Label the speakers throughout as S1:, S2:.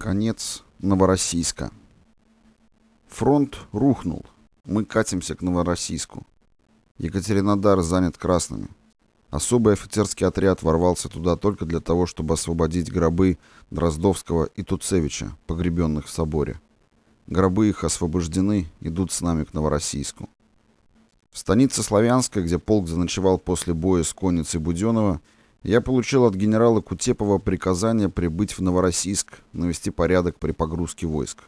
S1: Конец Новороссийска. Фронт рухнул. Мы катимся к Новороссийску. Екатеринодар занят красными. Особый офицерский отряд ворвался туда только для того, чтобы освободить гробы Дроздовского и Туцевича, погребенных в соборе. Гробы их освобождены, идут с нами к Новороссийску. В станице Славянской, где полк заночевал после боя с конницей Буденова, я получил от генерала Кутепова приказание прибыть в Новороссийск, навести порядок при погрузке войск.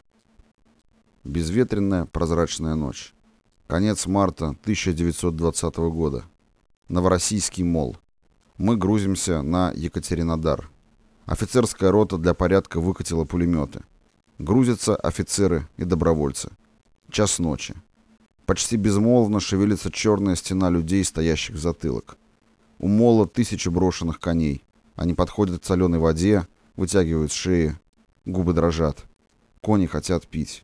S1: Безветренная, прозрачная ночь. Конец марта 1920 года. Новороссийский мол. Мы грузимся на Екатеринодар. Офицерская рота для порядка выкатила пулеметы. Грузятся офицеры и добровольцы. Час ночи. Почти безмолвно шевелится черная стена людей, стоящих в затылок. У мола 1000 брошенных коней. Они подходят к соленой воде, вытягивают шеи, губы дрожат. Кони хотят пить.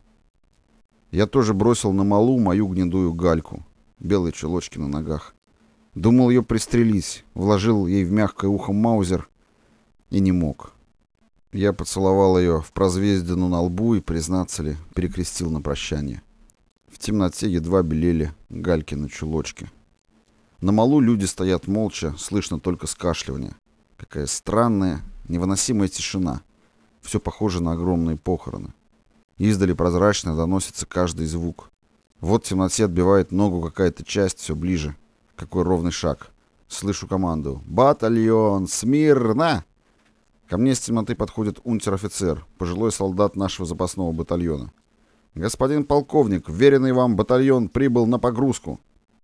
S1: Я тоже бросил на малу мою гнедую гальку. Белые чулочки на ногах. Думал ее пристрелить, вложил ей в мягкое ухо маузер и не мог. Я поцеловал ее в прозвездину на лбу и, признаться ли, перекрестил на прощание. В темноте едва белели галькины чулочки. На малу люди стоят молча, слышно только скашливание. Какая странная, невыносимая тишина. Все похоже на огромные похороны. Издали прозрачно доносится каждый звук. Вот в темноте отбивает ногу какая-то часть все ближе. Какой ровный шаг. Слышу команду: «Батальон! Смирно!» Ко мне с темноты подходит унтер-офицер, пожилой солдат нашего запасного батальона. «Господин полковник, вверенный вам батальон прибыл на погрузку».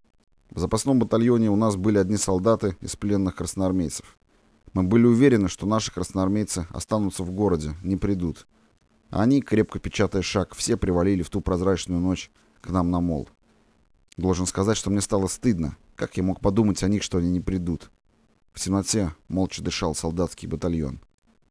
S1: В запасном батальоне у нас были одни солдаты из пленных красноармейцев. Мы были уверены, что наши красноармейцы останутся в городе, не придут. А они, крепко печатая шаг, все привалили в ту прозрачную ночь к нам на мол. Должен сказать, что мне стало стыдно. Как я мог подумать о них, что они не придут? В темноте молча дышал солдатский батальон.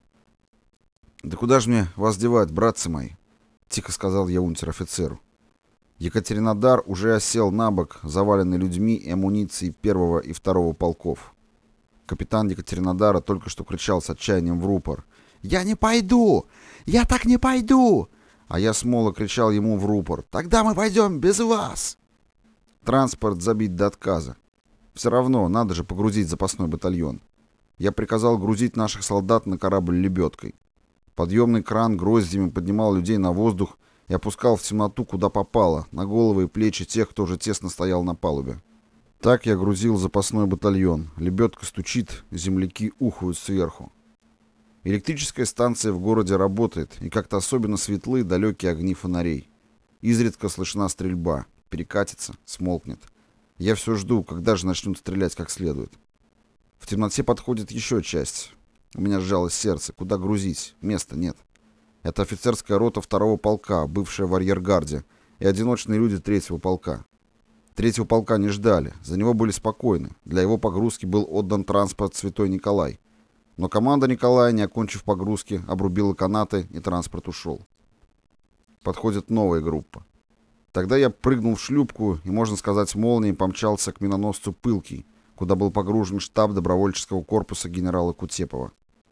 S1: «Да куда же мне вас девать, братцы мои?» — тихо сказал я унтер-офицеру. Екатеринодар уже осел на бок, заваленный людьми и амуницией 1-го и 2-го полков. Капитан Екатеринодара только что кричал с отчаянием в рупор: «Я не пойду! Я так не пойду!» А я смоло кричал ему в рупор: «Тогда мы пойдем без вас!» Транспорт забит до отказа. Все равно, надо же погрузить запасной батальон. Я приказал грузить наших солдат на корабль лебедкой. Подъемный кран гроздями поднимал людей на воздух и опускал в темноту, куда попало, на головы и плечи тех, кто уже тесно стоял на палубе. Так я грузил запасной батальон. Лебедка стучит, земляки ухают сверху. Электрическая станция в городе работает, и как-то особенно светлы далекие огни фонарей. Изредка слышна стрельба. Перекатится, смолкнет. Я все жду, когда же начнут стрелять как следует. В темноте подходит еще часть. У меня сжалось сердце. Куда грузить? Места нет. Это офицерская рота 2-го полка, бывшая в арьергарде, и одиночные люди 3-го полка. 3-го полка не ждали, за него были спокойны. Для его погрузки был отдан транспорт «Святой Николай». Но команда Николая, не окончив погрузки, обрубила канаты, и транспорт ушел. Подходит новая группа. Тогда я прыгнул в шлюпку и, можно сказать, молнией помчался к миноносцу «Пылкий», куда был погружен штаб добровольческого корпуса генерала Кутепова.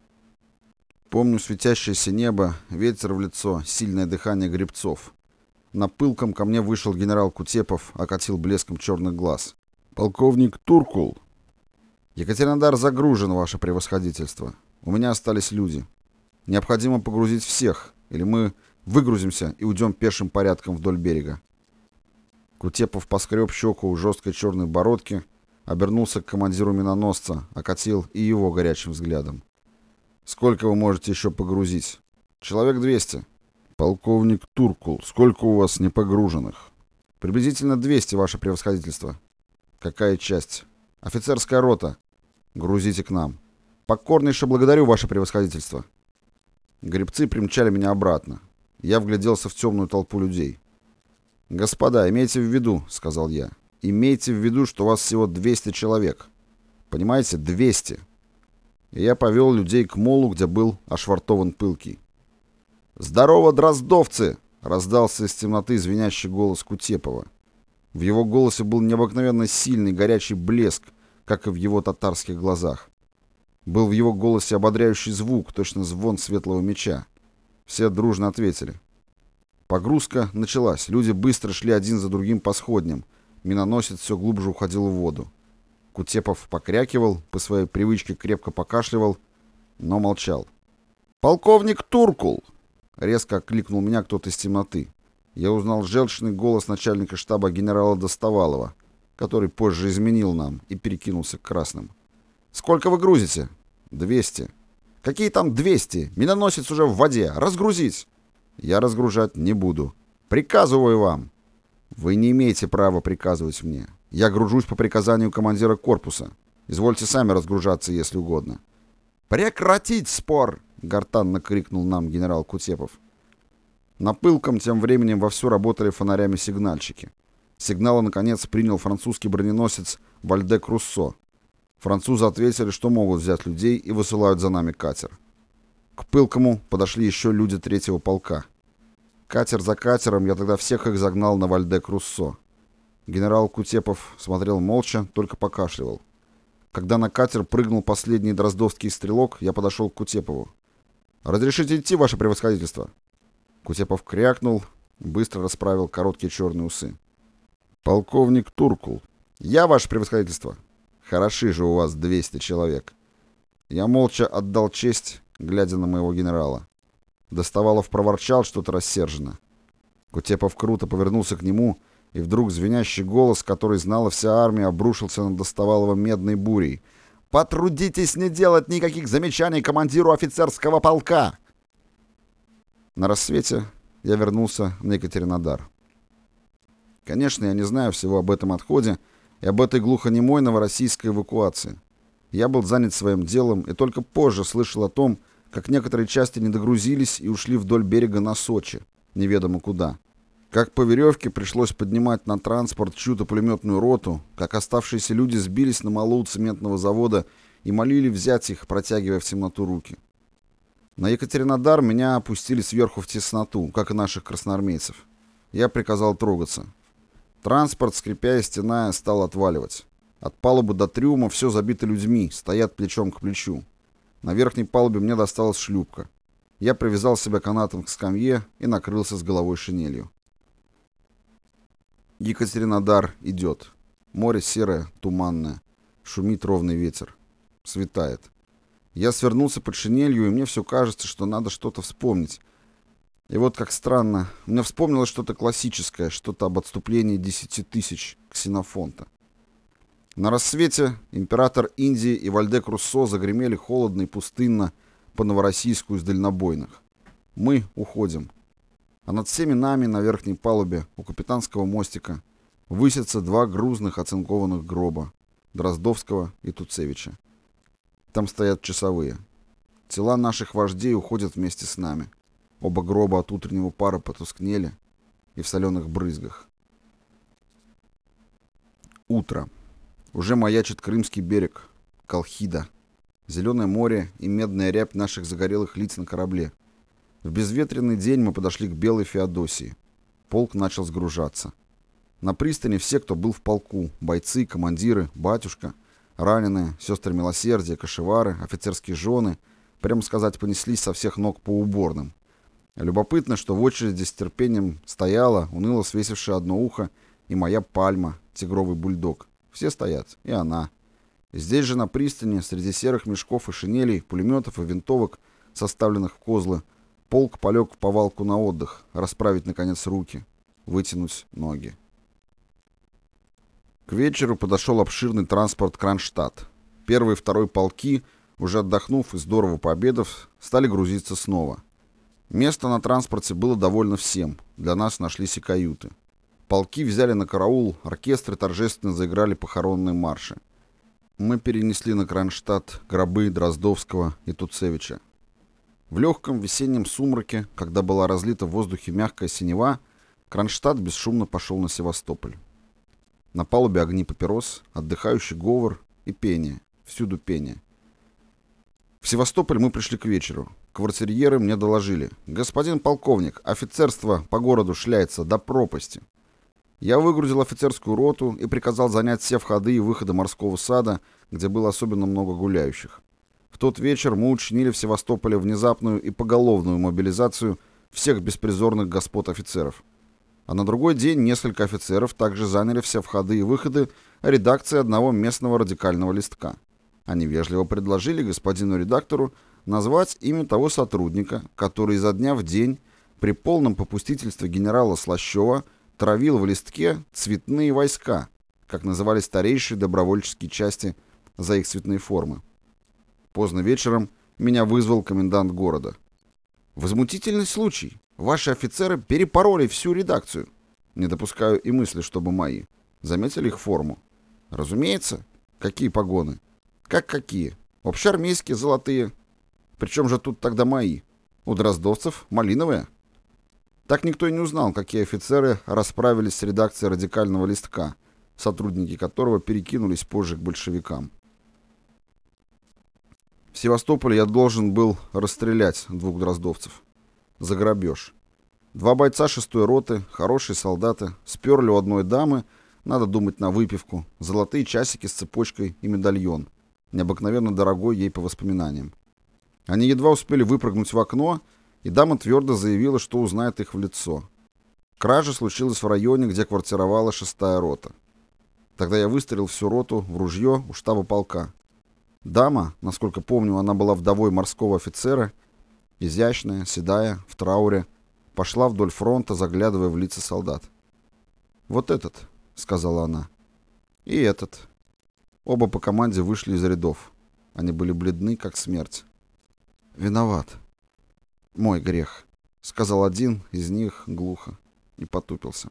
S1: Помню светящееся небо, ветер в лицо, сильное дыхание гребцов. На Пылком ко мне вышел генерал Кутепов, окатил блеском черных глаз. «Полковник Туркул!» «Екатеринодар загружен, ваше превосходительство. У меня остались люди. Необходимо погрузить всех, или мы выгрузимся и уйдем пешим порядком вдоль берега». Кутепов поскреб щеку у жесткой черной бородки, обернулся к командиру миноносца, окатил и его горячим взглядом. «Сколько вы можете еще погрузить?» «Человек 200. «Полковник Туркул, сколько у вас непогруженных?» «Приблизительно 200, ваше превосходительство». «Какая часть?» «Офицерская рота». «Грузите к нам». «Покорнейше благодарю, ваше превосходительство». Гребцы примчали меня обратно. Я вгляделся в темную толпу людей. «Господа, имейте в виду, — сказал я, — имейте в виду, что у вас всего 200 человек. Понимаете, 200. И я повел людей к молу, где был ошвартован Пылкий. «Здорово, дроздовцы!» — раздался из темноты звенящий голос Кутепова. В его голосе был необыкновенно сильный горячий блеск, как и в его татарских глазах. Был в его голосе ободряющий звук, точно звон светлого меча. Все дружно ответили. Погрузка началась. Люди быстро шли один за другим по сходням. Миноносец все глубже уходил в воду. Кутепов покрякивал, по своей привычке крепко покашливал, но молчал. «Полковник Туркул!» — резко окликнул меня кто-то из темноты. Я узнал желчный голос начальника штаба генерала Достовалова, который позже изменил нам и перекинулся к красным. «Сколько вы грузите?» «200». «Какие там 200? Миноносец уже в воде. Разгрузить!» «Я разгружать не буду. Приказываю вам!» «Вы не имеете права приказывать мне. Я гружусь по приказанию командира корпуса. Извольте сами разгружаться, если угодно». «Прекратить спор!» — гортанно крикнул нам генерал Кутепов. На Пылком тем временем вовсю работали фонарями сигнальщики. Сигналы, наконец, принял французский броненосец Вальде-Круссо. Французы ответили, что могут взять людей и высылают за нами катер. К Пылкому подошли еще люди 3-го полка. Катер за катером я тогда всех их загнал на Вальде-Круссо. Генерал Кутепов смотрел молча, только покашливал. Когда на катер прыгнул последний дроздовский стрелок, я подошел к Кутепову. «Разрешите идти, ваше превосходительство?» Кутепов крякнул, быстро расправил короткие черные усы. «Полковник Туркул». «Я, ваше превосходительство». «Хороши же у вас 200 человек». Я молча отдал честь, глядя на моего генерала. Достовалов проворчал что-то рассерженно. Кутепов круто повернулся к нему, и вдруг звенящий голос, который знала вся армия, обрушился на Достовалова медной бурей. «Потрудитесь не делать никаких замечаний командиру офицерского полка!» На рассвете я вернулся на Екатеринодар. Конечно, я не знаю всего об этом отходе и об этой глухонемой новороссийской эвакуации. Я был занят своим делом и только позже слышал о том, как некоторые части не догрузились и ушли вдоль берега на Сочи, неведомо куда. Как по веревке пришлось поднимать на транспорт чью-то пулеметную роту, как оставшиеся люди сбились на малу цементного завода и молили взять их, протягивая в темноту руки. На Екатеринодар меня опустили сверху в тесноту, как и наших красноармейцев. Я приказал трогаться. Транспорт, скрипя и стеная, стал отваливать. От палубы до трюма все забито людьми, стоят плечом к плечу. На верхней палубе мне досталась шлюпка. Я привязал себя канатом к скамье и накрылся с головой шинелью. Екатеринодар идет. Море серое, туманное. Шумит ровный ветер. Светает. Я свернулся под шинелью, и мне все кажется, что надо что-то вспомнить. И вот как странно, мне вспомнилось что-то классическое, что-то об отступлении 10 тысяч Ксенофонта. На рассвете император Индии и Вальде-Круссо загремели холодно и пустынно по Новороссийску из дальнобойных. Мы уходим. А над всеми нами на верхней палубе у капитанского мостика высятся 2 грузных оцинкованных гроба — Дроздовского и Туцевича. Там стоят часовые. Тела наших вождей уходят вместе с нами. Оба гроба от утреннего пара потускнели и в соленых брызгах. Утро. Уже маячит Крымский берег, Колхида, зеленое море и медная рябь наших загорелых лиц на корабле. В безветренный день мы подошли к Белой Феодосии. Полк начал сгружаться. На пристани все, кто был в полку, бойцы, командиры, батюшка, раненые, сестры милосердия, кошевары, офицерские жены, прямо сказать, понеслись со всех ног по уборным. Любопытно, что в очереди с терпением стояла, уныло свесившая одно ухо, и моя пальма, тигровый бульдог. Все стоят, и она. Здесь же на пристани, среди серых мешков и шинелей, пулеметов и винтовок, составленных в козлы, полк полег в повалку на отдых, расправить, наконец, руки, вытянуть ноги. К вечеру подошел обширный транспорт Кронштадт. 1 и 2 полки, уже отдохнув и здорово пообедав, стали грузиться снова. Места на транспорте было довольно всем, для нас нашлись и каюты. Полки взяли на караул, оркестры торжественно заиграли похоронные марши. Мы перенесли на Кронштадт гробы Дроздовского и Туцевича. В легком весеннем сумраке, когда была разлита в воздухе мягкая синева, Кронштадт бесшумно пошел на Севастополь. На палубе огни папирос, отдыхающий говор и пение, всюду пение. В Севастополь мы пришли к вечеру. Квартирьеры мне доложили: «Господин полковник, офицерство по городу шляется до пропасти». Я выгрузил офицерскую роту и приказал занять все входы и выходы морского сада, где было особенно много гуляющих. В тот вечер мы учинили в Севастополе внезапную и поголовную мобилизацию всех беспризорных господ офицеров. А на другой день несколько офицеров также заняли все входы и выходы редакции одного местного радикального листка. Они вежливо предложили господину редактору назвать имя того сотрудника, который изо дня в день при полном попустительстве генерала Слащева травил в листке цветные войска, как называли старейшие добровольческие части за их цветные формы. Поздно вечером меня вызвал комендант города. «Возмутительный случай. Ваши офицеры перепороли всю редакцию. Не допускаю и мысли, чтобы мои. Заметили их форму? Разумеется. Какие погоны? Как какие? Общеармейские, золотые. Причем же тут тогда мои? У дроздовцев малиновые». Так никто и не узнал, какие офицеры расправились с редакцией радикального листка, сотрудники которого перекинулись позже к большевикам. В Севастополе я должен был расстрелять 2 дроздовцев. За грабеж. 2 бойца 6-й роты, хорошие солдаты, сперли у одной дамы, надо думать, на выпивку, золотые часики с цепочкой и медальон, необыкновенно дорогой ей по воспоминаниям. Они едва успели выпрыгнуть в окно, и дама твердо заявила, что узнает их в лицо. Кража случилась в районе, где квартировала 6-я рота. Тогда я выстрелил всю роту в ружье у штаба полка. Дама, насколько помню, она была вдовой морского офицера, изящная, седая, в трауре, пошла вдоль фронта, заглядывая в лица солдат. «Вот этот», — сказала она, — «и этот». Оба по команде вышли из рядов. Они были бледны, как смерть. «Виноват. Мой грех», — сказал один из них глухо и потупился.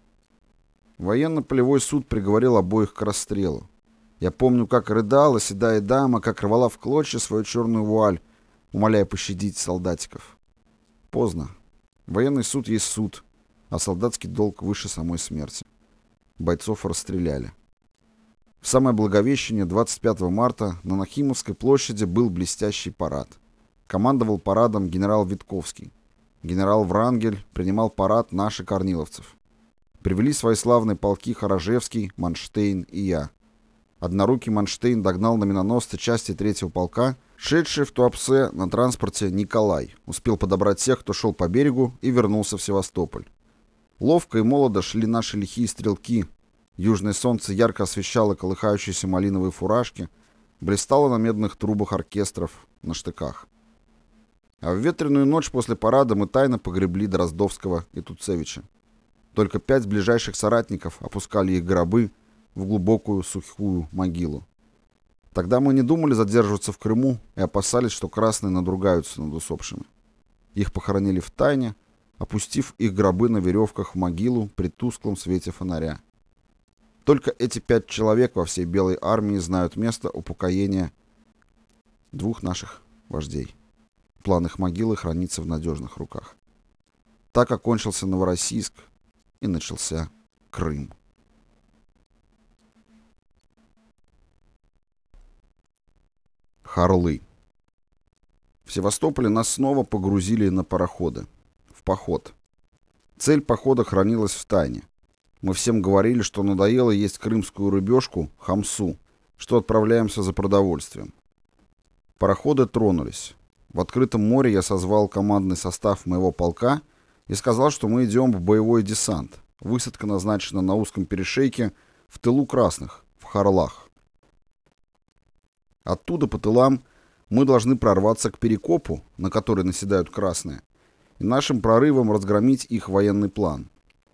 S1: Военно-полевой суд приговорил обоих к расстрелу. Я помню, как рыдала седая дама, как рвала в клочья свою черную вуаль, умоляя пощадить солдатиков. Поздно. Военный суд есть суд, а солдатский долг выше самой смерти. Бойцов расстреляли. В самое Благовещение 25 марта на Нахимовской площади был блестящий парад. Командовал парадом генерал Витковский. Генерал Врангель принимал парад наших корниловцев. Привели свои славные полки Хорожевский, Манштейн и я. Однорукий Манштейн догнал на миноносце части 3-го полка, шедший в Туапсе на транспорте Николай. Успел подобрать тех, кто шел по берегу, и вернулся в Севастополь. Ловко и молодо шли наши лихие стрелки. Южное солнце ярко освещало колыхающиеся малиновые фуражки, блистало на медных трубах оркестров, на штыках. А в ветреную ночь после парада мы тайно погребли Дроздовского и Туцевича. Только 5 ближайших соратников опускали их гробы в глубокую сухую могилу. Тогда мы не думали задерживаться в Крыму и опасались, что красные надругаются над усопшими. Их похоронили в тайне, опустив их гробы на веревках в могилу при тусклом свете фонаря. Только эти 5 человек во всей белой армии знают место упокоения 2 наших вождей. План их могилы хранится в надежных руках. Так окончился Новороссийск и начался Крым. Харлы. В Севастополе нас снова погрузили на пароходы. В поход. Цель похода хранилась в тайне. Мы всем говорили, что надоело есть крымскую рыбешку, хамсу, что отправляемся за продовольствием. Пароходы тронулись. В открытом море я созвал командный состав моего полка и сказал, что мы идем в боевой десант. Высадка назначена на узком перешейке в тылу красных, в Харлах. Оттуда по тылам мы должны прорваться к Перекопу, на который наседают красные, и нашим прорывом разгромить их военный план.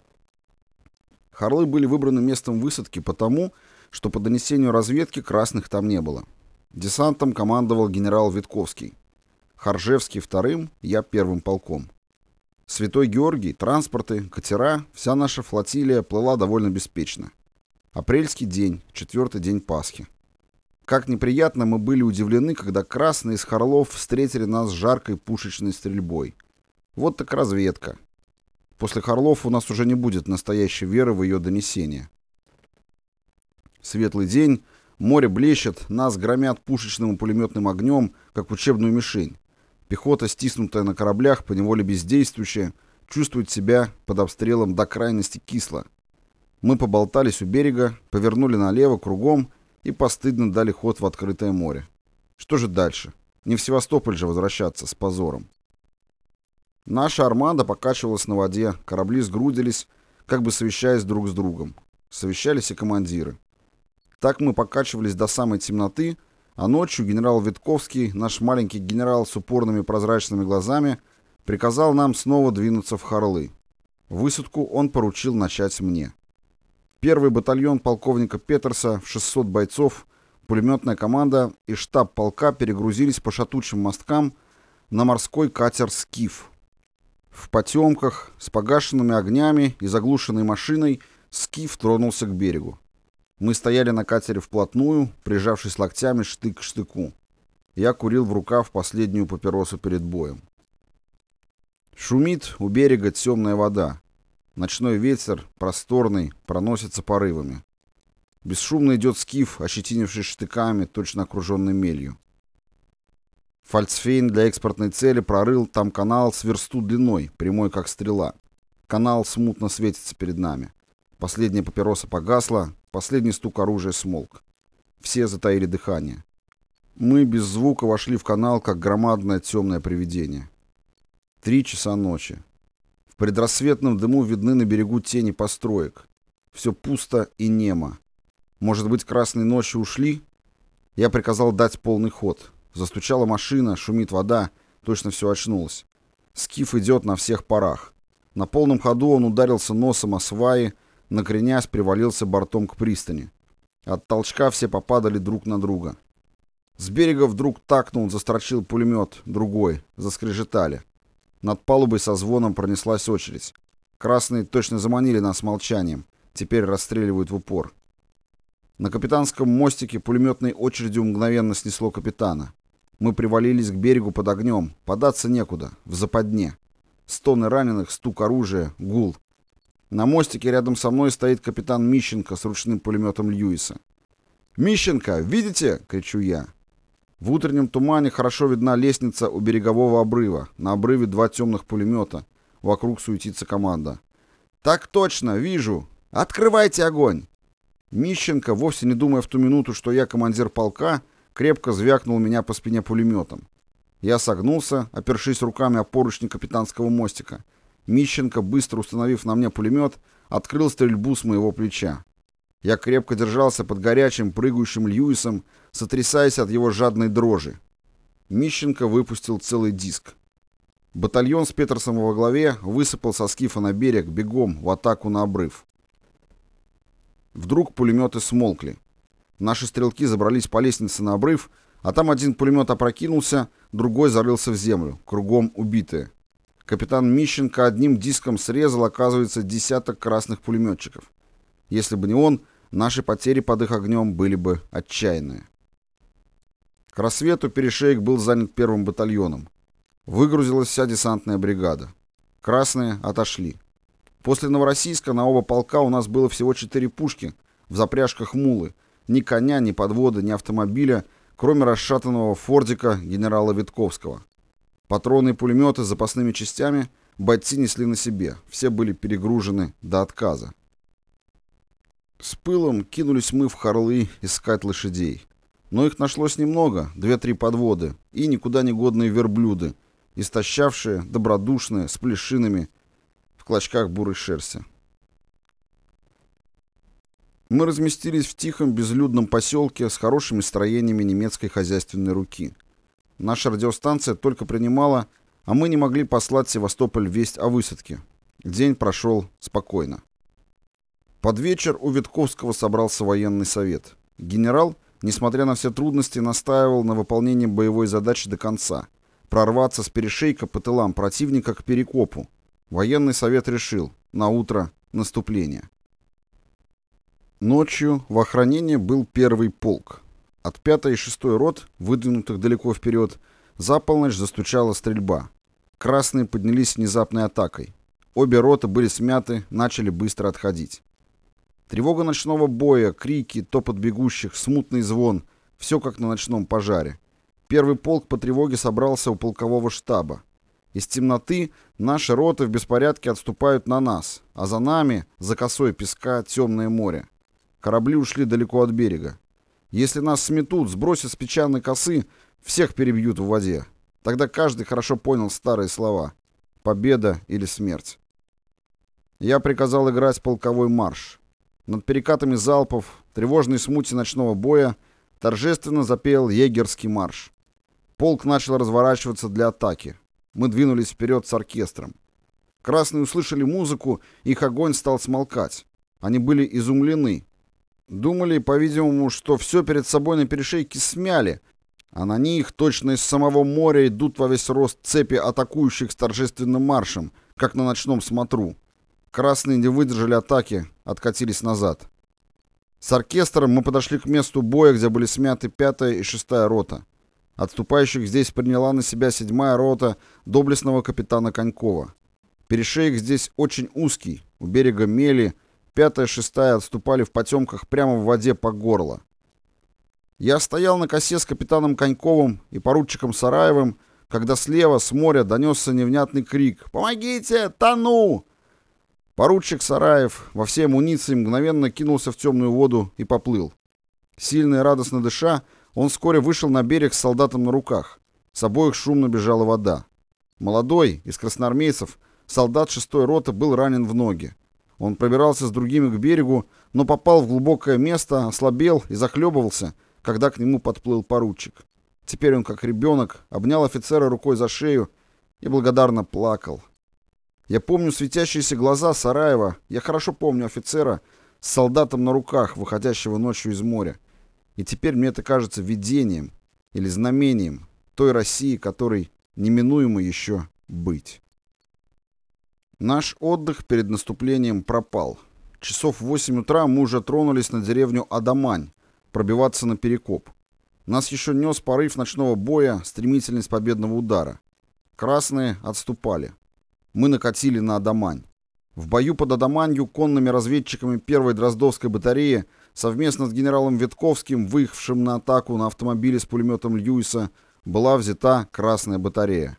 S1: Харлы были выбраны местом высадки потому, что по донесению разведки красных там не было. Десантом командовал генерал Витковский. Хоржевский вторым, я первым полком. Святой Георгий, транспорты, катера, вся наша флотилия плыла довольно беспечно. Апрельский день, 4-й день Пасхи. Как неприятно мы были удивлены, когда красные из Харлов встретили нас с жаркой пушечной стрельбой. Вот так разведка. После Харлов у нас уже не будет настоящей веры в ее донесение. Светлый день, море блещет, нас громят пушечным и пулеметным огнем, как учебную мишень. Пехота, стиснутая на кораблях, поневоле бездействующая, чувствует себя под обстрелом до крайности кисло. Мы поболтались у берега, повернули налево кругом и постыдно дали ход в открытое море. Что же дальше? Не в Севастополь же возвращаться с позором. Наша армада покачивалась на воде, корабли сгрудились, как бы совещаясь друг с другом. Совещались и командиры. Так мы покачивались до самой темноты, а ночью генерал Витковский, наш маленький генерал с упорными прозрачными глазами, приказал нам снова двинуться в Харлы. Высадку он поручил начать мне. Первый батальон полковника Петерса в 600 бойцов, пулеметная команда и штаб полка перегрузились по шатучим мосткам на морской катер «Скиф». В потемках, с погашенными огнями и заглушенной машиной «Скиф» тронулся к берегу. Мы стояли на катере вплотную, прижавшись локтями штык к штыку. Я курил в рукав последнюю папиросу перед боем. Шумит у берега темная вода. Ночной ветер, просторный, проносится порывами. Бесшумно идет «Скиф», ощетинившись штыками, точно окруженный мелью. Фальцфейн для экспортной цели прорыл там канал с версту длиной, прямой как стрела. Канал смутно светится перед нами. Последняя папироса погасла, последний стук оружия смолк. Все затаили дыхание. Мы без звука вошли в канал, как громадное темное привидение. 3 часа ночи. В предрассветном дыму видны на берегу тени построек. Все пусто и немо. Может быть, красные ночи ушли? Я приказал дать полный ход. Застучала машина, шумит вода, точно все очнулось. «Скиф» идет на всех парах. На полном ходу он ударился носом о сваи, накренясь, привалился бортом к пристани. От толчка все попадали друг на друга. С берега вдруг такнул, застрочил пулемет, другой, заскрежетали. Над палубой со звоном пронеслась очередь. Красные точно заманили нас молчанием, теперь расстреливают в упор. На капитанском мостике пулеметной очередью мгновенно снесло капитана. Мы привалились к берегу под огнем, податься некуда, в западне. Стоны раненых, стук оружия, гул. На мостике рядом со мной стоит капитан Мищенко с ручным пулеметом Льюиса. «Мищенко, видите?» — кричу я. В утреннем тумане хорошо видна лестница у берегового обрыва. На обрыве 2 темных пулемета. Вокруг суетится команда. «Так точно, вижу! Открывайте огонь!» Мищенко, вовсе не думая в ту минуту, что я командир полка, крепко звякнул меня по спине пулеметом. Я согнулся, опершись руками о поручни капитанского мостика. Мищенко, быстро установив на мне пулемет, открыл стрельбу с моего плеча. Я крепко держался под горячим, прыгающим Льюисом, сотрясаясь от его жадной дрожи. Мищенко выпустил целый диск. Батальон с Петерсом во главе высыпал со «Скифа» на берег, бегом, в атаку на обрыв. Вдруг пулеметы смолкли. Наши стрелки забрались по лестнице на обрыв, а там один пулемет опрокинулся, другой зарылся в землю, кругом убитые. Капитан Мищенко одним диском срезал, оказывается, 10 красных пулеметчиков. Если бы не он, наши потери под их огнем были бы отчаянные. К рассвету перешеек был занят первым батальоном. Выгрузилась вся десантная бригада. Красные отошли. После Новороссийска на оба полка у нас было всего 4 пушки в запряжках мулы. Ни коня, ни подвода, ни автомобиля, кроме расшатанного фордика генерала Витковского. Патроны и пулеметы с запасными частями бойцы несли на себе. Все были перегружены до отказа. С пылом кинулись мы в Харлы искать лошадей. Но их нашлось немного, 2-3 подводы, и никуда не годные верблюды, истощавшие, добродушные, с плешинами, в клочках бурой шерсти. Мы разместились в тихом безлюдном поселке с хорошими строениями немецкой хозяйственной руки. Наша радиостанция только принимала, а мы не могли послать в Севастополь весть о высадке. День прошел спокойно. Под вечер у Витковского собрался военный совет. Генерал, несмотря на все трудности, настаивал на выполнении боевой задачи до конца. Прорваться с перешейка по тылам противника к Перекопу. Военный совет решил: на утро наступление. Ночью в охранении был первый полк. От 5-й и 6-й рот, выдвинутых далеко вперед, за полночь застучала стрельба. Красные поднялись с внезапной атакой. Обе роты были смяты, начали быстро отходить. Тревога ночного боя, крики, топот бегущих, смутный звон — все как на ночном пожаре. Первый полк по тревоге собрался у полкового штаба. Из темноты наши роты в беспорядке отступают на нас, а за нами, за косой песка, темное море. Корабли ушли далеко от берега. Если нас сметут, сбросят с песчаной косы, Всех перебьют в воде. Тогда каждый хорошо понял старые слова: победа или смерть. Я приказал играть полковой марш. Над перекатами залпов, тревожной смуте ночного боя, торжественно запел егерский марш. Полк начал разворачиваться для атаки. Мы двинулись вперед с оркестром. Красные услышали музыку, их огонь стал смолкать. Они были изумлены. Думали, по-видимому, что все перед собой на перешейке смяли, а на них, точно из самого моря, идут во весь рост цепи атакующих с торжественным маршем, как на ночном смотру. Красные не выдержали атаки, откатились назад. С оркестром мы подошли к месту боя, где были смяты 5-я и 6-я рота. Отступающих здесь приняла на себя 7-я рота доблестного капитана Конькова. Перешеек здесь очень узкий, у берега мели, 5-я и 6-я отступали в потемках прямо в воде по горло. Я стоял на косе с капитаном Коньковым и поручиком Сараевым, когда слева с моря донесся невнятный крик: «Помогите! Тону!» Поручик Сараев во всей амуниции мгновенно кинулся в темную воду и поплыл. Сильно и радостно дыша, он вскоре вышел на берег с солдатом на руках. С обоих шумно бежала вода. Молодой, из красноармейцев, солдат 6-й роты был ранен в ноги. Он пробирался с другими к берегу, но попал в глубокое место, ослабел и захлебывался, когда к нему подплыл поручик. Теперь он, как ребенок, обнял офицера рукой за шею и благодарно плакал. Я помню светящиеся глаза Сараева, я хорошо помню офицера с солдатом на руках, выходящего ночью из моря. И теперь мне это кажется видением или знамением той России, которой неминуемо еще быть. Наш отдых перед наступлением пропал. Часов в 8 утра мы уже тронулись на деревню Адамань, пробиваться на Перекоп. Нас еще нес порыв ночного боя, стремительность победного удара. Красные отступали. Мы накатили на Адамань. В бою под Адаманью конными разведчиками 1-й Дроздовской батареи совместно с генералом Витковским, выехавшим на атаку на автомобиле с пулеметом Льюиса, была взята Красная батарея.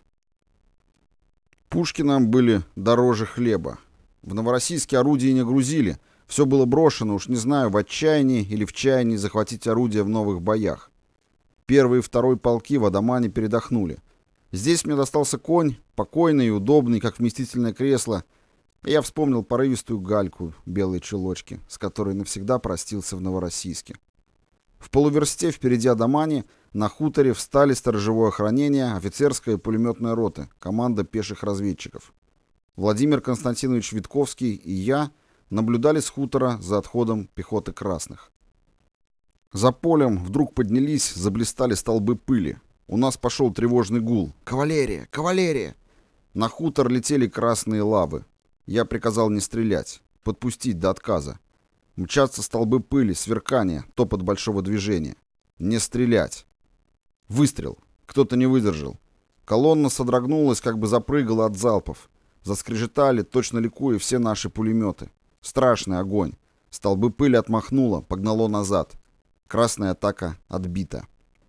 S1: Пушки нам были дороже хлеба. В Новороссийске орудия не грузили. Все было брошено, уж не знаю, в отчаянии или в чаянии захватить орудия в новых боях. 1-й и 2-й полки в Адамане передохнули. Здесь мне достался конь, покойный и удобный, как вместительное кресло, и я вспомнил порывистую Гальку белой чулочки, с которой навсегда простился в Новороссийске. В полуверсте впереди Адамани на хуторе встали сторожевое охранение, офицерская и пулеметная роты, команда пеших разведчиков. Владимир Константинович Витковский и я наблюдали с хутора за отходом пехоты красных. За полем вдруг поднялись, заблистали столбы пыли. У нас пошел тревожный гул. «Кавалерия! Кавалерия!» На хутор летели красные лавы. Я приказал не стрелять, подпустить до отказа. Мчатся столбы пыли, сверкания, топот большого движения. Не стрелять. Выстрел. Кто-то не выдержал. Колонна содрогнулась, как бы запрыгала от залпов. Заскрежетали, точно ликуя, все наши пулеметы. Страшный огонь. Столбы пыли отмахнуло, погнало назад. Красная атака отбита.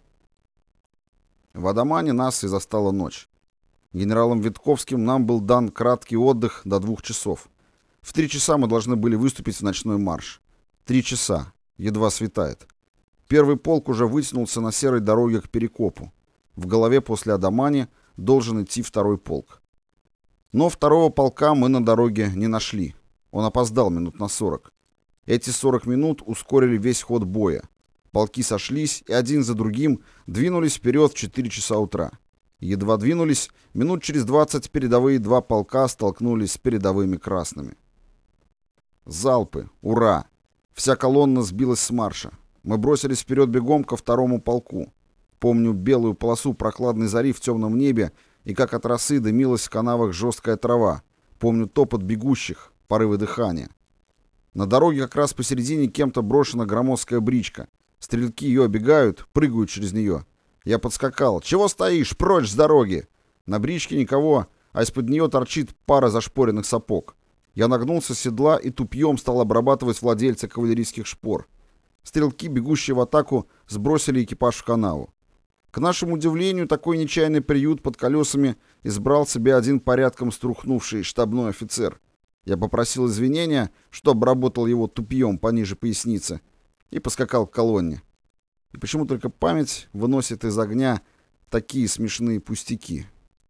S1: В Адамане нас и застала ночь. Генералом Витковским нам был дан краткий отдых до 2 часов. В 3 часа мы должны были выступить в ночной марш. 3 часа. Едва светает. 1-й полк уже вытянулся на серой дороге к Перекопу. В голове после Адамани должен идти 2-й полк. Но 2-го полка мы на дороге не нашли. Он опоздал минут на 40. Эти 40 минут ускорили весь ход боя. Полки сошлись и один за другим двинулись вперед в 4 часа утра. Едва двинулись, минут через 20 передовые 2 полка столкнулись с передовыми красными. Залпы! Ура! Вся колонна сбилась с марша. Мы бросились вперед бегом ко 2-му полку. Помню белую полосу прохладной зари в темном небе и как от росы дымилась в канавах жесткая трава. Помню топот бегущих, порывы дыхания. На дороге как раз посередине кем-то брошена громоздкая бричка. Стрелки ее обегают, прыгают через нее. Я подскакал. «Чего стоишь? Прочь с дороги!» На бричке никого, а из-под нее торчит пара зашпоренных сапог. Я нагнулся с седла и тупьем стал обрабатывать владельца кавалерийских шпор. Стрелки, бегущие в атаку, сбросили экипаж в канаву. К нашему удивлению, такой нечаянный приют под колесами избрал себе один порядком струхнувший штабной офицер. Я попросил извинения, что обработал его тупьем пониже поясницы, и поскакал к колонне. И почему только память выносит из огня такие смешные пустяки.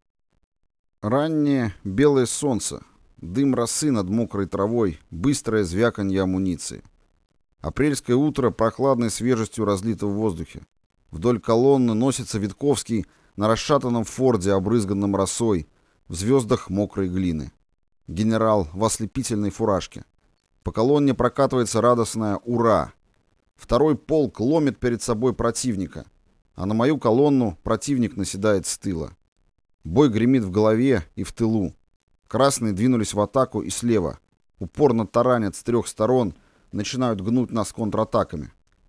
S1: Раннее белое солнце, дым росы над мокрой травой, быстрое звяканье амуниции. Апрельское утро прохладной свежестью разлито в воздухе. Вдоль колонны носится Витковский на расшатанном форде, обрызганном росой, в звездах мокрой глины. Генерал в ослепительной фуражке. По колонне прокатывается радостное «Ура!». Второй полк ломит перед собой противника, а на мою колонну противник наседает с тыла. Бой гремит в голове и в тылу. Красные двинулись в атаку и слева. Упорно таранят с 3 сторон, начинают гнуть нас контратаками.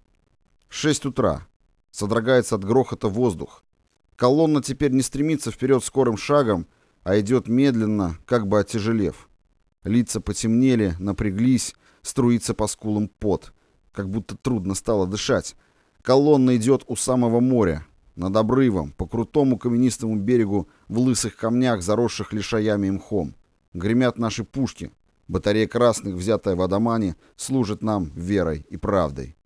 S1: 6 утра. Содрогается от грохота воздух. Колонна теперь не стремится вперед скорым шагом, а идет медленно, как бы оттяжелев. Лица потемнели, напряглись, струится по скулам пот. Как будто трудно стало дышать. Колонна идет у самого моря. Над обрывом, по крутому каменистому берегу, в лысых камнях, заросших лишаями и мхом. Гремят наши пушки. Батарея красных, взятая в Адамане, служит нам верой и правдой.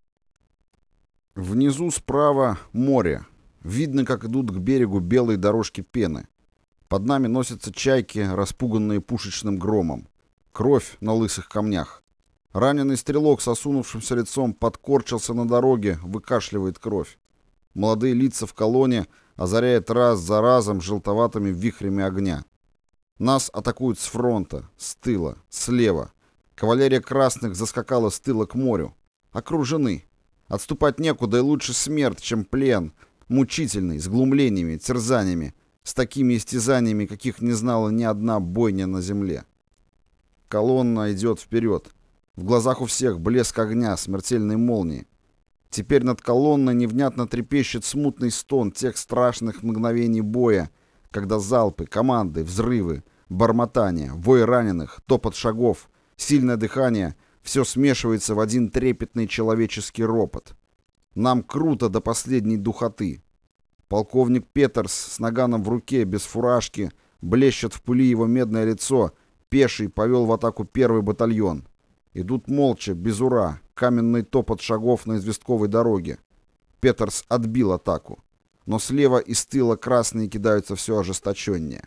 S1: Внизу справа море. Видно, как идут к берегу белые дорожки пены. Под нами носятся чайки, распуганные пушечным громом. Кровь на лысых камнях. Раненый стрелок с осунувшимся лицом подкорчился на дороге, выкашливает кровь. Молодые лица в колонне озаряет раз за разом желтоватыми вихрями огня. Нас атакуют с фронта, с тыла, слева. Кавалерия красных заскакала с тыла к морю. Окружены. Отступать некуда, и лучше смерть, чем плен. Мучительный, с глумлениями, терзаниями. С такими истязаниями, каких не знала ни одна бойня на земле. Колонна идет вперед. В глазах у всех блеск огня, смертельной молнии. Теперь над колонной невнятно трепещет смутный стон тех страшных мгновений боя, когда залпы, команды, взрывы, бормотание, вой раненых, топот шагов, сильное дыхание — все смешивается в один трепетный человеческий ропот. Нам круто до последней духоты. Полковник Петерс с наганом в руке, без фуражки, блещет в пыли его медное лицо, пеший повел в атаку 1-й батальон. Идут молча, без ура, каменный топот шагов на известковой дороге. Петерс отбил атаку. Но слева и с тыла красные кидаются все ожесточеннее.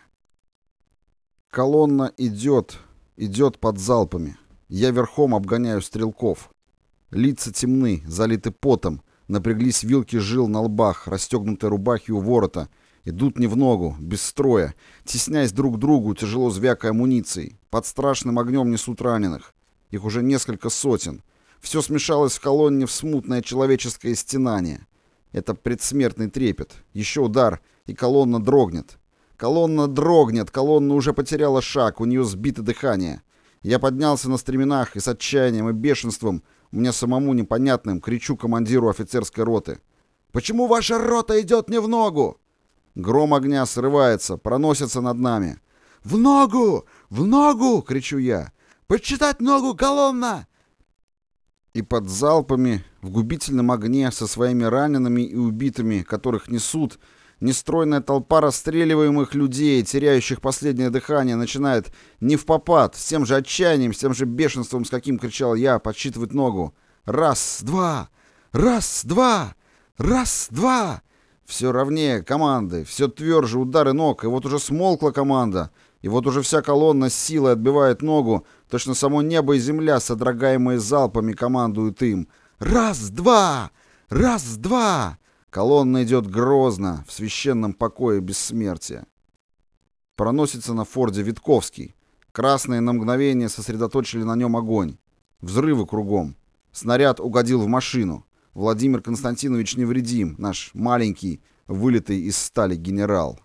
S1: Колонна идет под залпами. Я верхом обгоняю стрелков. Лица темны, залиты потом, напряглись вилки жил на лбах, расстегнутые рубахи у ворота. Идут не в ногу, без строя, тесняясь друг к другу, тяжело звякая амуницией. Под страшным огнем несут раненых. Их уже несколько сотен. Все смешалось в колонне в смутное человеческое стенание. Это предсмертный трепет. Еще удар, и колонна дрогнет. Колонна дрогнет, колонна уже потеряла шаг, у нее сбито дыхание. Я поднялся на стременах и с отчаянием и бешенством, мне самому непонятным, кричу командиру офицерской роты. «Почему ваша рота идет не в ногу?» Гром огня срывается, проносится над нами. «В ногу! В ногу!» — кричу я. «Подсчитать ногу, колонна!» И под залпами, в губительном огне, со своими ранеными и убитыми, которых несут, нестройная толпа расстреливаемых людей, теряющих последнее дыхание, начинает невпопад, с тем же отчаянием, с тем же бешенством, с каким кричал я, подсчитывать ногу. «Раз, два! Раз, два! Раз, два!» Все ровнее команды, все тверже удары ног, и вот уже смолкла команда, и вот уже вся колонна с силой отбивает ногу, точно само небо и земля, содрогаемые залпами, командуют им. «Раз, два! Раз, два!» Колонна идет грозно, в священном покое бессмертия. Проносится на форде Витковский. Красные на мгновение сосредоточили на нем огонь. Взрывы кругом. Снаряд угодил в машину. Владимир Константинович невредим, наш маленький, вылитый из стали генерал.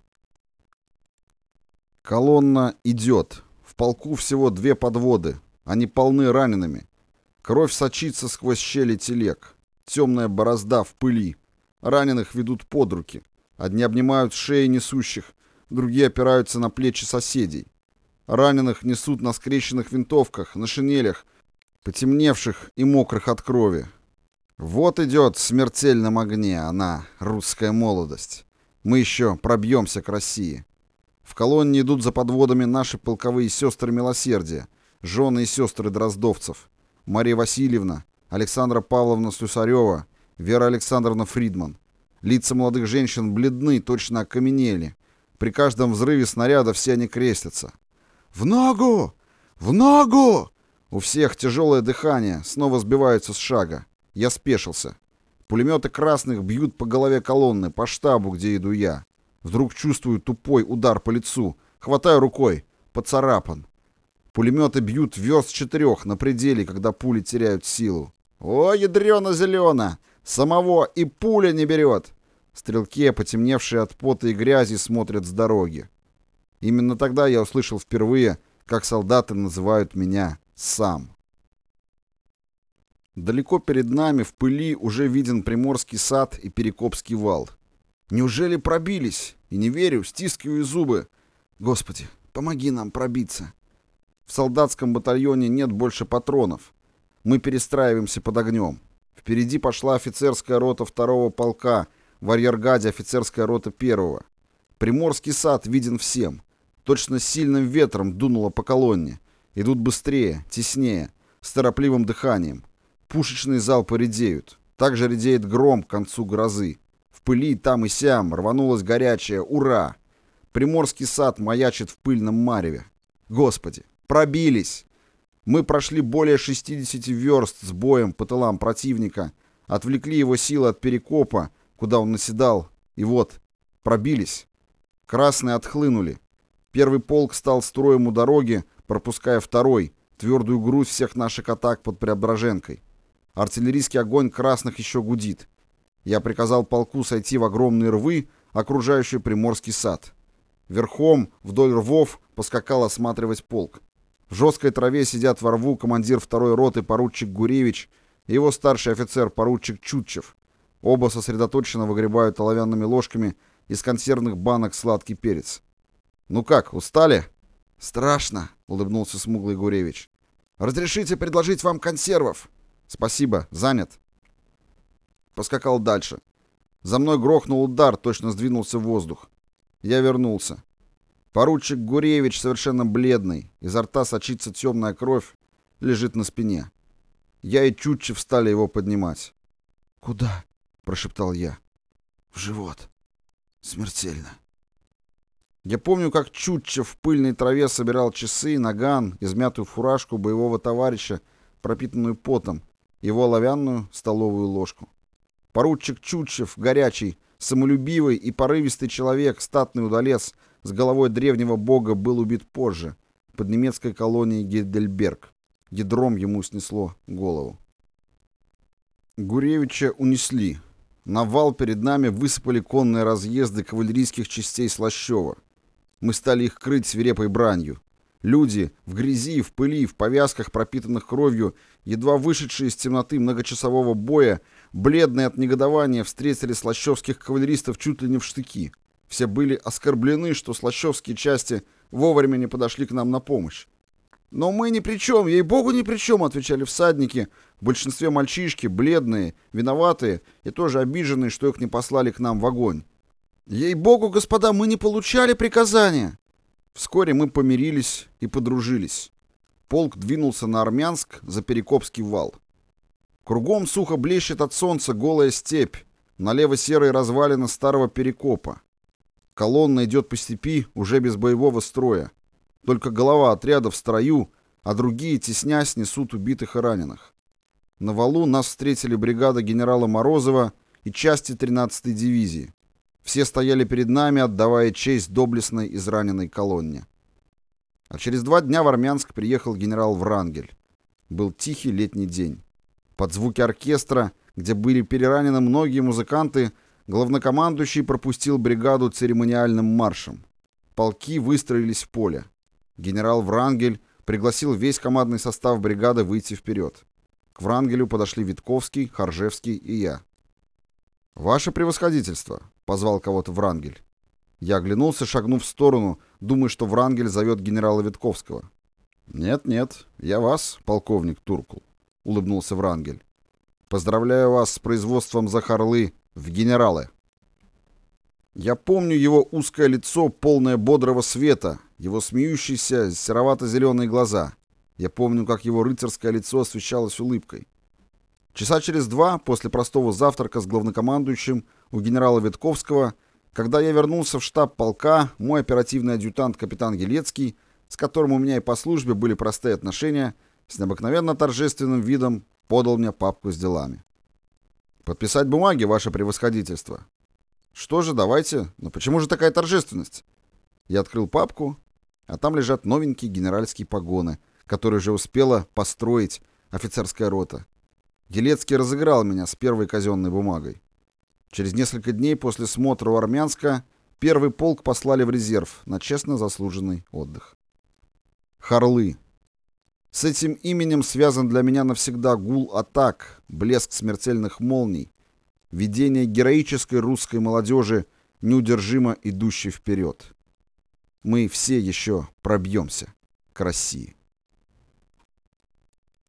S1: Колонна идет. В полку всего 2 подводы. Они полны ранеными. Кровь сочится сквозь щели телег. Темная борозда в пыли. Раненых ведут под руки. Одни обнимают шеи несущих, другие опираются на плечи соседей. Раненых несут на скрещенных винтовках, на шинелях, потемневших и мокрых от крови. Вот идет в смертельном огне она, русская молодость. Мы еще пробьемся к России. В колонне идут за подводами наши полковые сестры милосердия, жены и сестры дроздовцев. Мария Васильевна, Александра Павловна Слюсарева, Вера Александровна Фридман. Лица молодых женщин бледны, точно окаменели. При каждом взрыве снаряда все они крестятся. «В ногу! В ногу!» У всех тяжелое дыхание, снова сбиваются с шага. Я спешился. Пулеметы красных бьют по голове колонны, по штабу, где иду я. Вдруг чувствую тупой удар по лицу. Хватаю рукой. Поцарапан. Пулеметы бьют верст 4 на пределе, когда пули теряют силу. О, ядрёно-зелёно! Самого и пуля не берет! Стрелки, потемневшие от пота и грязи, смотрят с дороги. Именно тогда я услышал впервые, как солдаты называют меня «сам». Далеко перед нами в пыли уже виден Приморский сад и Перекопский вал. Неужели пробились? И не верю, стискиваю зубы. Господи, помоги нам пробиться. В солдатском батальоне нет больше патронов. Мы перестраиваемся под огнем. Впереди пошла офицерская рота 2-го полка, в арьергаде офицерская рота 1-го. Приморский сад виден всем. Точно сильным ветром дунуло по колонне. Идут быстрее, теснее, с торопливым дыханием. Пушечные залпы редеют. Также редеет гром к концу грозы. В пыли там и сям рванулась горячая «Ура!». Приморский сад маячит в пыльном мареве. Господи, пробились! Мы прошли более 60 верст с боем по тылам противника, отвлекли его силы от Перекопа, куда он наседал, и вот, пробились. Красные отхлынули. Первый полк стал строем у дороги, пропуская второй, твердую грудь всех наших атак под Преображенкой. Артиллерийский огонь красных еще гудит. Я приказал полку сойти в огромные рвы, окружающие Приморский сад. Верхом вдоль рвов поскакал осматривать полк. В жесткой траве сидят во рву командир 2-й роты поручик Гуревич и его старший офицер поручик Чутчев. Оба сосредоточенно выгребают оловянными ложками из консервных банок сладкий перец. «Ну как, устали?» «Страшно», — улыбнулся смуглый Гуревич. «Разрешите предложить вам консервов?» «Спасибо, занят». Поскакал дальше. За мной грохнул удар, точно сдвинулся в воздух. Я вернулся. Поручик Гуревич совершенно бледный, изо рта сочится темная кровь, лежит на спине. Я и Чутчев стали его поднимать. «Куда?» — прошептал я. «В живот. Смертельно». Я помню, как Чутчев в пыльной траве собирал часы, наган, измятую фуражку боевого товарища, пропитанную потом, его оловянную столовую ложку. Поручик Чутчев, горячий, самолюбивый и порывистый человек, статный удалец, с головой древнего бога, был убит позже, под немецкой колонией Гейдельберг. Ядром ему снесло голову. Гуревича унесли. На вал перед нами высыпали конные разъезды кавалерийских частей Слащева. Мы стали их крыть свирепой бранью. Люди в грязи, в пыли, в повязках, пропитанных кровью, едва вышедшие из темноты многочасового боя, бледные от негодования, встретили слащевских кавалеристов чуть ли не в штыки. Все были оскорблены, что слащевские части вовремя не подошли к нам на помощь. «Но мы ни при чем, ей-богу, ни при чем», — отвечали всадники, в большинстве мальчишки, бледные, виноватые и тоже обиженные, что их не послали к нам в огонь. «Ей-богу, господа, мы не получали приказания». Вскоре мы помирились и подружились. Полк двинулся на Армянск за Перекопский вал. Кругом сухо блещет от солнца голая степь, налево серые развалины старого Перекопа. Колонна идет по степи уже без боевого строя. Только голова отряда в строю, а другие, теснясь, несут убитых и раненых. На валу нас встретили бригада генерала Морозова и части 13-й дивизии. Все стояли перед нами, отдавая честь доблестной израненной колонне. А через 2 дня в Армянск приехал генерал Врангель. Был тихий летний день. Под звуки оркестра, где были переранены многие музыканты, главнокомандующий пропустил бригаду церемониальным маршем. Полки выстроились в поле. Генерал Врангель пригласил весь командный состав бригады выйти вперед. К Врангелю подошли Витковский, Харжевский и я. «Ваше превосходительство», — позвал кого-то Врангель. Я оглянулся, шагнув в сторону, думая, что Врангель зовет генерала Витковского. «Нет, я вас, полковник Туркул», — улыбнулся Врангель. «Поздравляю вас с производством Захарлы в генералы». Я помню его узкое лицо, полное бодрого света, его смеющиеся серовато-зеленые глаза. Я помню, как его рыцарское лицо освещалось улыбкой. Часа через 2 после простого завтрака с главнокомандующим у генерала Витковского, когда я вернулся в штаб полка, мой оперативный адъютант капитан Елецкий, с которым у меня и по службе были простые отношения, с необыкновенно торжественным видом подал мне папку с делами. «Подписать бумаги, ваше превосходительство». «Что же, давайте. Но почему же такая торжественность?» Я открыл папку, а там лежат новенькие генеральские погоны, которые уже успела построить офицерская рота. Елецкий разыграл меня с первой казенной бумагой. Через несколько дней после смотра у Армянска первый полк послали в резерв на честно заслуженный отдых. Харлы. С этим именем связан для меня навсегда гул атак, блеск смертельных молний, видение героической русской молодежи, неудержимо идущей вперед. Мы все еще пробьемся к России.